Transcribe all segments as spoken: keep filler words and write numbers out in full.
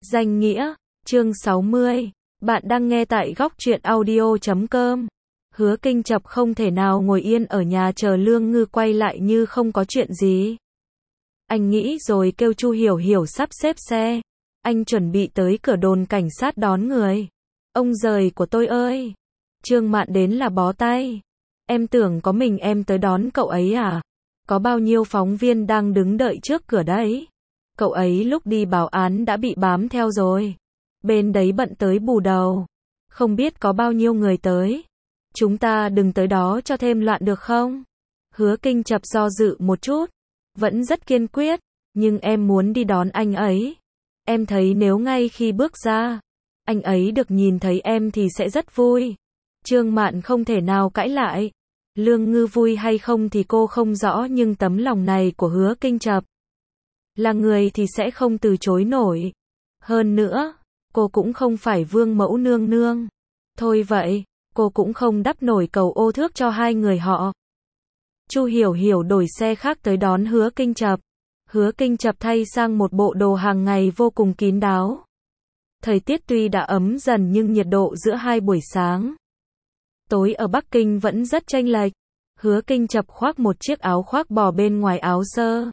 Danh nghĩa, chương sáu mươi. Bạn đang nghe tại góc truyện audio chấm com. Hứa Kinh Chập không thể nào ngồi yên ở nhà chờ Lương Ngư quay lại như không có chuyện gì. Anh nghĩ rồi kêu Chu Hiểu Hiểu sắp xếp xe. Anh chuẩn bị tới cửa đồn cảnh sát đón người. Ông giời của tôi ơi! Trương Mạn đến là bó tay. Em tưởng có mình em tới đón cậu ấy à? Có bao nhiêu phóng viên đang đứng đợi trước cửa đấy? Cậu ấy lúc đi báo án đã bị bám theo rồi. Bên đấy bận tới bù đầu. Không biết có bao nhiêu người tới. Chúng ta đừng tới đó cho thêm loạn được không? Hứa Kinh Chập do dự một chút. Vẫn rất kiên quyết. Nhưng em muốn đi đón anh ấy. Em thấy nếu ngay khi bước ra, anh ấy được nhìn thấy em thì sẽ rất vui. Trương Mạn không thể nào cãi lại. Lương Ngư vui hay không thì cô không rõ, nhưng tấm lòng này của Hứa Kinh Chập là người thì sẽ không từ chối nổi. Hơn nữa, cô cũng không phải vương mẫu nương nương. Thôi vậy, cô cũng không đắp nổi cầu ô thước cho hai người họ. Chu Hiểu Hiểu đổi xe khác tới đón Hứa Kinh Chập. Hứa Kinh Chập thay sang một bộ đồ hàng ngày vô cùng kín đáo. Thời tiết tuy đã ấm dần nhưng nhiệt độ giữa hai buổi sáng tối ở Bắc Kinh vẫn rất chênh lệch. Hứa Kinh Chập khoác một chiếc áo khoác bò bên ngoài áo sơ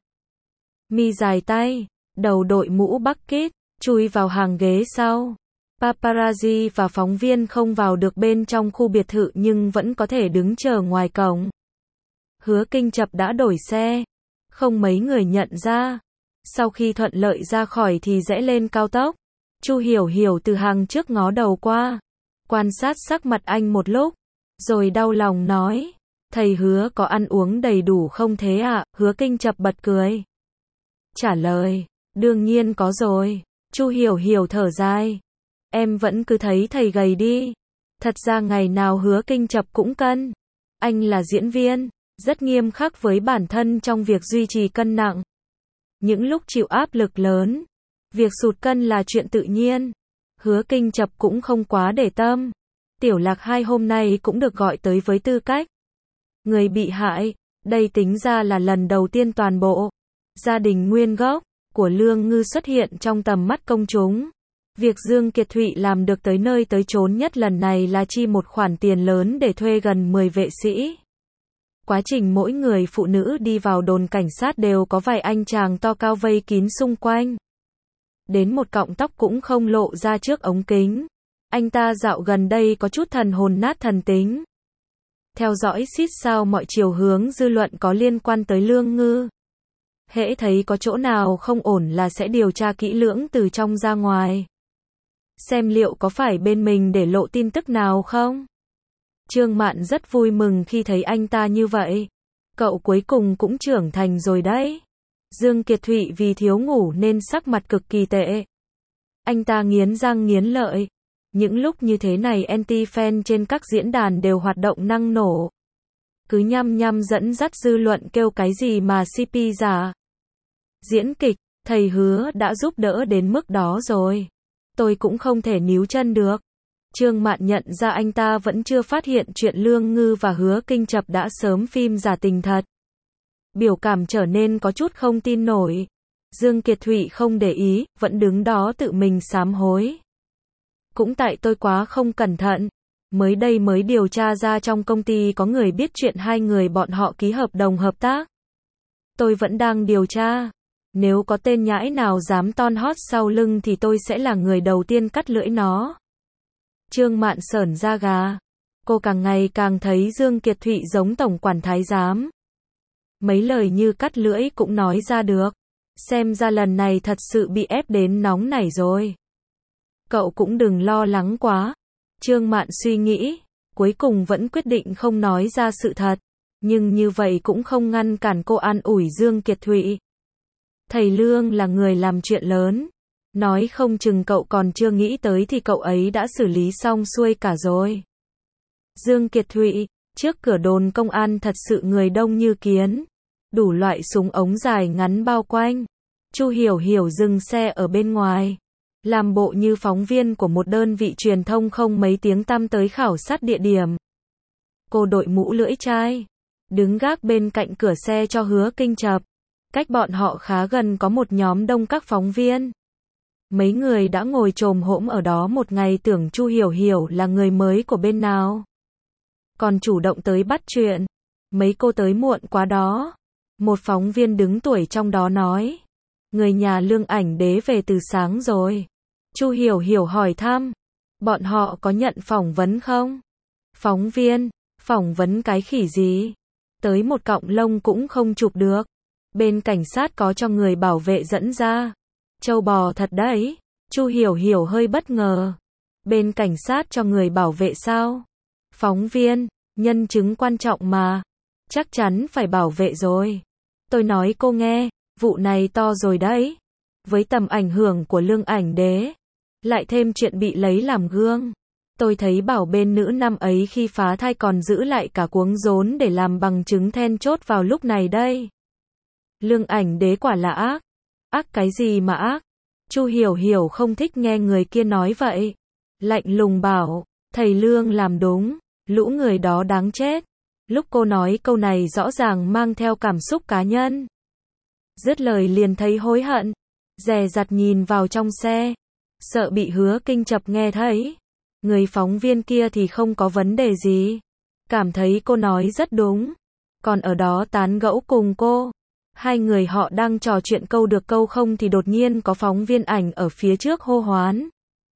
mi dài tay, đầu đội mũ bucket, chui vào hàng ghế sau. Paparazzi và phóng viên không vào được bên trong khu biệt thự nhưng vẫn có thể đứng chờ ngoài cổng. Hứa Kinh Chập đã đổi xe, không mấy người nhận ra. Sau khi thuận lợi ra khỏi thì rẽ lên cao tốc. Chu Hiểu Hiểu từ hàng trước ngó đầu qua, quan sát sắc mặt anh một lúc, rồi đau lòng nói: "Thầy Hứa có ăn uống đầy đủ không thế ạ?" Hứa Kinh Chập bật cười, trả lời: "Đương nhiên có rồi." Chu Hiểu Hiểu thở dài: "Em vẫn cứ thấy thầy gầy đi." Thật ra ngày nào Hứa Kinh Chập cũng cân. Anh là diễn viên, rất nghiêm khắc với bản thân trong việc duy trì cân nặng. Những lúc chịu áp lực lớn, việc sụt cân là chuyện tự nhiên. Hứa Kinh Chập cũng không quá để tâm. Tiểu Lạc Hai hôm nay cũng được gọi tới với tư cách người bị hại. Đây tính ra là lần đầu tiên toàn bộ gia đình nguyên gốc của Lương Ngư xuất hiện trong tầm mắt công chúng. Việc Dương Kiệt Thụy làm được tới nơi tới chốn nhất lần này là chi một khoản tiền lớn để thuê gần mười vệ sĩ. Quá trình mỗi người phụ nữ đi vào đồn cảnh sát đều có vài anh chàng to cao vây kín xung quanh. Đến một cọng tóc cũng không lộ ra trước ống kính. Anh ta dạo gần đây có chút thần hồn nát thần tính. Theo dõi xít sao mọi chiều hướng dư luận có liên quan tới Lương Ngư. Hễ thấy có chỗ nào không ổn là sẽ điều tra kỹ lưỡng từ trong ra ngoài. Xem liệu có phải bên mình để lộ tin tức nào không. Trương Mạn rất vui mừng khi thấy anh ta như vậy. Cậu cuối cùng cũng trưởng thành rồi đấy. Dương Kiệt Thụy vì thiếu ngủ nên sắc mặt cực kỳ tệ. Anh ta nghiến răng nghiến lợi. Những lúc như thế này anti-fan trên các diễn đàn đều hoạt động năng nổ. Cứ nhăm nhăm dẫn dắt dư luận kêu cái gì mà xê pê giả. Diễn kịch, thầy Hứa đã giúp đỡ đến mức đó rồi. Tôi cũng không thể níu chân được. Trương Mạn nhận ra anh ta vẫn chưa phát hiện chuyện Lương Ngư và Hứa Kinh Chập đã sớm phim giả tình thật. Biểu cảm trở nên có chút không tin nổi. Dương Kiệt Thụy không để ý, vẫn đứng đó tự mình sám hối. Cũng tại tôi quá không cẩn thận. Mới đây mới điều tra ra trong công ty có người biết chuyện hai người bọn họ ký hợp đồng hợp tác. Tôi vẫn đang điều tra. Nếu có tên nhãi nào dám ton hót sau lưng thì tôi sẽ là người đầu tiên cắt lưỡi nó. Trương Mạn sởn da gà. Cô càng ngày càng thấy Dương Kiệt Thụy giống tổng quản thái giám. Mấy lời như cắt lưỡi cũng nói ra được. Xem ra lần này thật sự bị ép đến nóng nảy rồi. Cậu cũng đừng lo lắng quá. Trương Mạn suy nghĩ, cuối cùng vẫn quyết định không nói ra sự thật. Nhưng như vậy cũng không ngăn cản cô an ủi Dương Kiệt Thụy. Thầy Lương là người làm chuyện lớn. Nói không chừng cậu còn chưa nghĩ tới thì cậu ấy đã xử lý xong xuôi cả rồi. Dương Kiệt Thụy, trước cửa đồn công an thật sự người đông như kiến. Đủ loại súng ống dài ngắn bao quanh. Chu Hiểu Hiểu dừng xe ở bên ngoài. Làm bộ như phóng viên của một đơn vị truyền thông không mấy tiếng tăm tới khảo sát địa điểm. Cô đội mũ lưỡi chai, đứng gác bên cạnh cửa xe cho Hứa Kinh Chập. Cách bọn họ khá gần có một nhóm đông các phóng viên. Mấy người đã ngồi chồm hổm ở đó một ngày tưởng Chu Hiểu Hiểu là người mới của bên nào. Còn chủ động tới bắt chuyện. Mấy cô tới muộn quá đó. Một phóng viên đứng tuổi trong đó nói. Người nhà Lương Ảnh Đế về từ sáng rồi. Chu Hiểu Hiểu hỏi thăm. Bọn họ có nhận phỏng vấn không? Phóng viên, phỏng vấn cái khỉ gì? Tới một cọng lông cũng không chụp được. Bên cảnh sát có cho người bảo vệ dẫn ra. Trâu bò thật đấy. Chu Hiểu Hiểu hơi bất ngờ. Bên cảnh sát cho người bảo vệ sao? Phóng viên, nhân chứng quan trọng mà. Chắc chắn phải bảo vệ rồi. Tôi nói cô nghe, vụ này to rồi đấy. Với tầm ảnh hưởng của Lương Ảnh Đế, lại thêm chuyện bị lấy làm gương. Tôi thấy bảo bên nữ năm ấy khi phá thai còn giữ lại cả cuống rốn để làm bằng chứng then chốt vào lúc này đây. Lương Ảnh Đế quả là ác. Ác cái gì mà ác? Chu Hiểu Hiểu không thích nghe người kia nói vậy. Lạnh lùng bảo, thầy Lương làm đúng, lũ người đó đáng chết. Lúc cô nói câu này rõ ràng mang theo cảm xúc cá nhân. Dứt lời liền thấy hối hận. Dè dặt nhìn vào trong xe. Sợ bị Hứa Kinh chập nghe thấy. Người phóng viên kia thì không có vấn đề gì. Cảm thấy cô nói rất đúng. Còn ở đó tán gẫu cùng cô. Hai người họ đang trò chuyện câu được câu không thì đột nhiên có phóng viên ảnh ở phía trước hô hoán.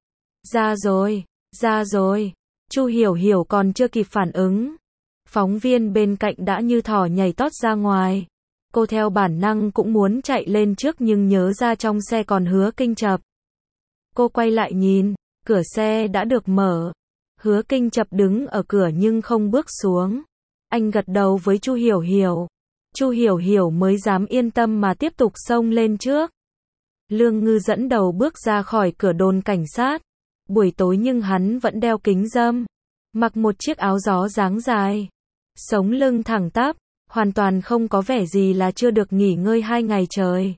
Ra rồi, ra rồi. Chu Hiểu Hiểu còn chưa kịp phản ứng. Phóng viên bên cạnh đã như thỏ nhảy tót ra ngoài. Cô theo bản năng cũng muốn chạy lên trước nhưng nhớ ra trong xe còn Hứa Kinh chập. Cô quay lại nhìn, cửa xe đã được mở. Hứa Kinh chập đứng ở cửa nhưng không bước xuống. Anh gật đầu với Chu Hiểu Hiểu. Chu Hiểu Hiểu mới dám yên tâm mà tiếp tục xông lên trước. Lương Ngư dẫn đầu bước ra khỏi cửa đồn cảnh sát. Buổi tối nhưng hắn vẫn đeo kính râm. Mặc một chiếc áo gió dáng dài. Sống lưng thẳng tắp. Hoàn toàn không có vẻ gì là chưa được nghỉ ngơi hai ngày trời.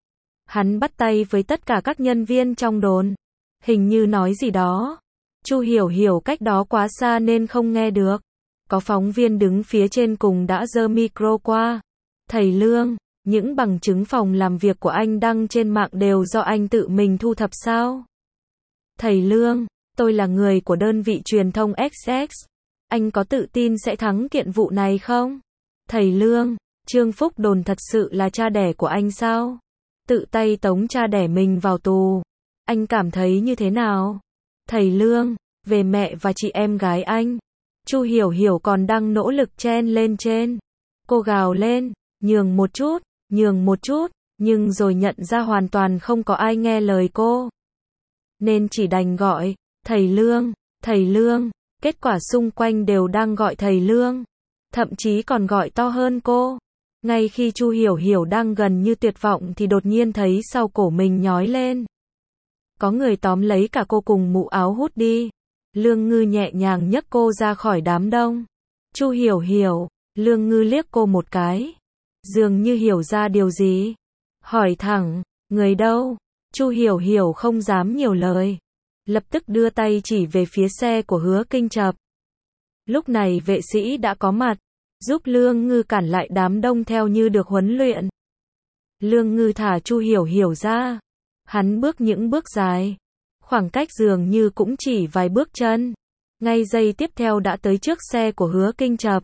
Hắn bắt tay với tất cả các nhân viên trong đồn. Hình như nói gì đó. Chu Hiểu Hiểu cách đó quá xa nên không nghe được. Có phóng viên đứng phía trên cùng đã giơ micro qua. Thầy Lương, những bằng chứng phòng làm việc của anh đăng trên mạng đều do anh tự mình thu thập sao? Thầy Lương, tôi là người của đơn vị truyền thông ích ích. Anh có tự tin sẽ thắng kiện vụ này không? Thầy Lương, Trương Phúc Đồn thật sự là cha đẻ của anh sao? Tự tay tống cha đẻ mình vào tù. Anh cảm thấy như thế nào? Thầy Lương, về mẹ và chị em gái anh. Chu Hiểu Hiểu còn đang nỗ lực chen lên trên. Cô gào lên, nhường một chút, nhường một chút, nhưng rồi nhận ra hoàn toàn không có ai nghe lời cô. Nên chỉ đành gọi, thầy Lương, thầy Lương, kết quả xung quanh đều đang gọi thầy Lương. Thậm chí còn gọi to hơn cô. Ngay khi Chu Hiểu Hiểu đang gần như tuyệt vọng thì đột nhiên thấy sau cổ mình nhói lên. Có người tóm lấy cả cô cùng mũ áo hút đi. Lương Ngư nhẹ nhàng nhấc cô ra khỏi đám đông. Chu Hiểu Hiểu, Lương Ngư liếc cô một cái. Dường như hiểu ra điều gì. Hỏi thẳng, người đâu? Chu Hiểu Hiểu không dám nhiều lời. Lập tức đưa tay chỉ về phía xe của Hứa Kinh chập. Lúc này vệ sĩ đã có mặt, giúp Lương Ngư cản lại đám đông theo như được huấn luyện. Lương Ngư thả Chu Hiểu Hiểu ra. Hắn bước những bước dài. Khoảng cách dường như cũng chỉ vài bước chân. Ngay giây tiếp theo đã tới trước xe của Hứa Kinh chập.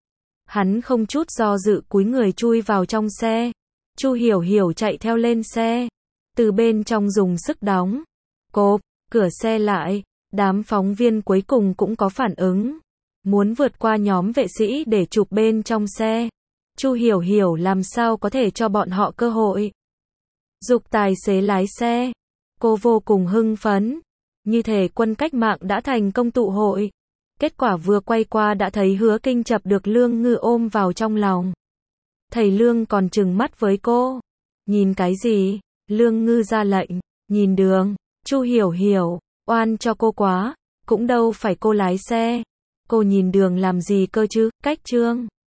Hắn không chút do dự cúi người chui vào trong xe. Chu Hiểu Hiểu chạy theo lên xe. Từ bên trong dùng sức đóng. Cộp, cửa xe lại. Đám phóng viên cuối cùng cũng có phản ứng. Muốn vượt qua nhóm vệ sĩ để chụp bên trong xe. Chu Hiểu Hiểu làm sao có thể cho bọn họ cơ hội. Giục tài xế lái xe. Cô vô cùng hưng phấn. Như thể quân cách mạng đã thành công tụ hội. Kết quả vừa quay qua đã thấy Hứa Kinh chập được Lương Ngư ôm vào trong lòng. Thầy Lương còn trừng mắt với cô. Nhìn cái gì? Lương Ngư ra lệnh. Nhìn đường. Chu Hiểu Hiểu, oan cho cô quá. Cũng đâu phải cô lái xe. Cô nhìn đường làm gì cơ chứ? Cách Trương